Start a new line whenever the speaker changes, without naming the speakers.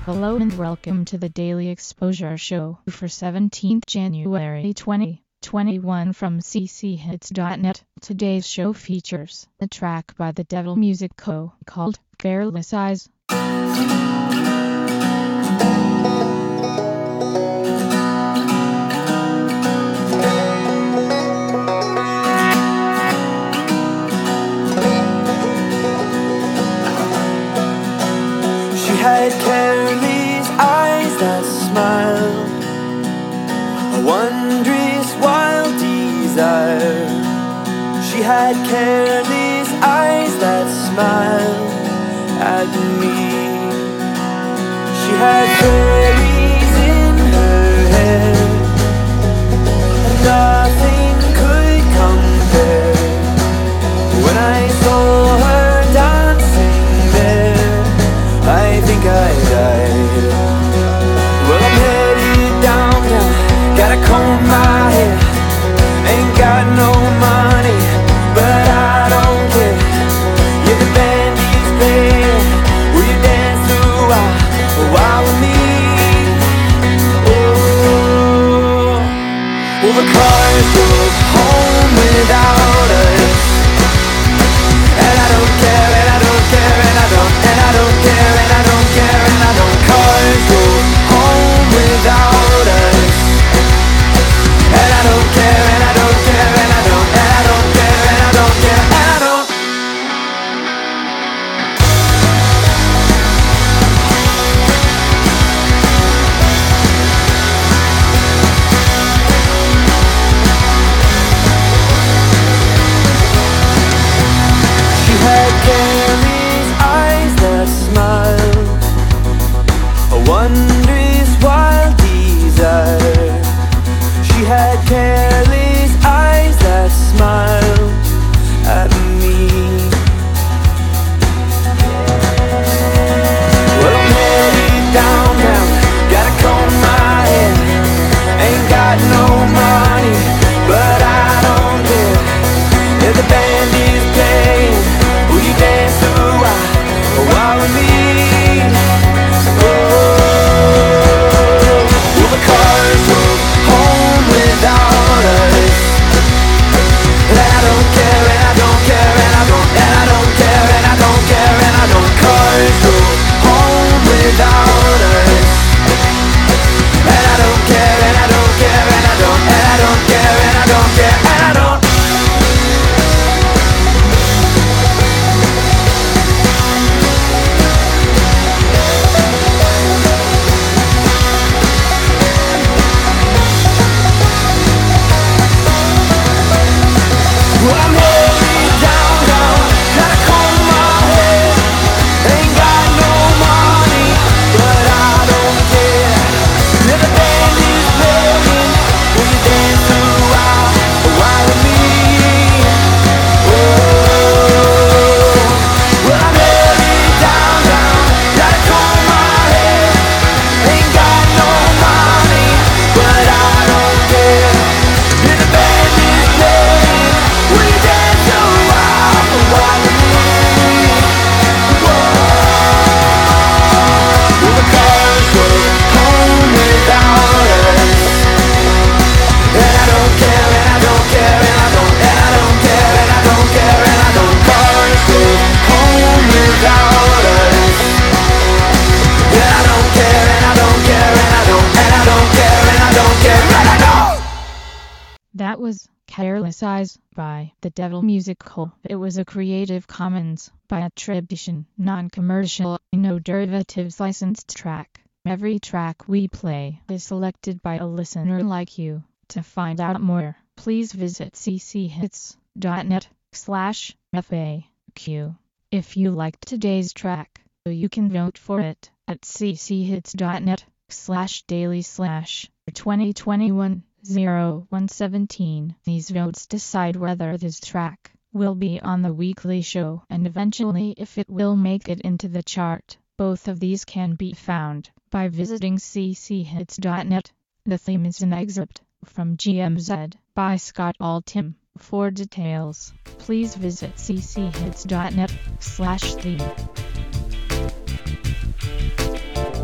Hello and welcome to the Daily Exposure Show for 17th January 2021 from cchits.net. Today's show features a track by The Devil Music Co. called Careless Eyes.
She had careless eyes that smiled, a wondrous wild desire. She had careless eyes that smiled at me. She had fairies in her hair, and nothing could compare. When I saw her dancing there, I think I died. Well, I'm headed downtown, gotta comb my hair. Ain't got no money, but I don't care. Yeah, the band is playing, will you dance a while with me? Oh, well, the cars drove home without us, and I don't care, and I don't care, and I don't care, and I don't care, and I don't. Cars drove home without us, and I don't care, and I don't care, and I don't, and I don't care, and I don't care, and I don't. She had careless eyes that smiled, a wondrous wild desire. She had careless eyes that smiled at me. Well, I'm headed downtown, gotta comb my hair. Ain't got no money, but I don't care. Yeah, the band is playing, will you dance a while with me? Oh, well, the cars drove home without us, and I don't care, and I don't care, and I don't, and I don't care, and I don't care, and I don't. Cars drove home without us, and I don't care, and I don't care, and I don't, and I don't care, and I don't care, and I don't. Well, I'm headed downtown, gotta comb my hair. Ain't got no money, but I don't care. Yeah, the band is playing, will you dance a while with me? Oh, well, I'm headed downtown, gotta comb my hair. Ain't got no money, but I don't care. Yeah, the band is playing, will you dance a while with me? Whoa. Well, the cars drove home without us, and I don't care, and I don't care, and I don't, and I don't care, and I don't care, and I don't. Cars drove home without us, and I don't care, and I don't care, and I don't, and I don't care, and I don't care, and I don't.
That was Careless Eyes by The Devil Music Co. It was a Creative Commons by attribution, non-commercial, no derivatives licensed track. Every track we play is selected by a listener like you. To find out more, please visit cchits.net/FAQ. If you liked today's track, you can vote for it at cchits.net/daily/2021-0117. These votes decide whether this track will be on the weekly show and eventually if it will make it into the chart. Both of these can be found by visiting cchits.net. The theme is an excerpt from GMZ by Scott Altham. For details, please visit cchits.net/theme.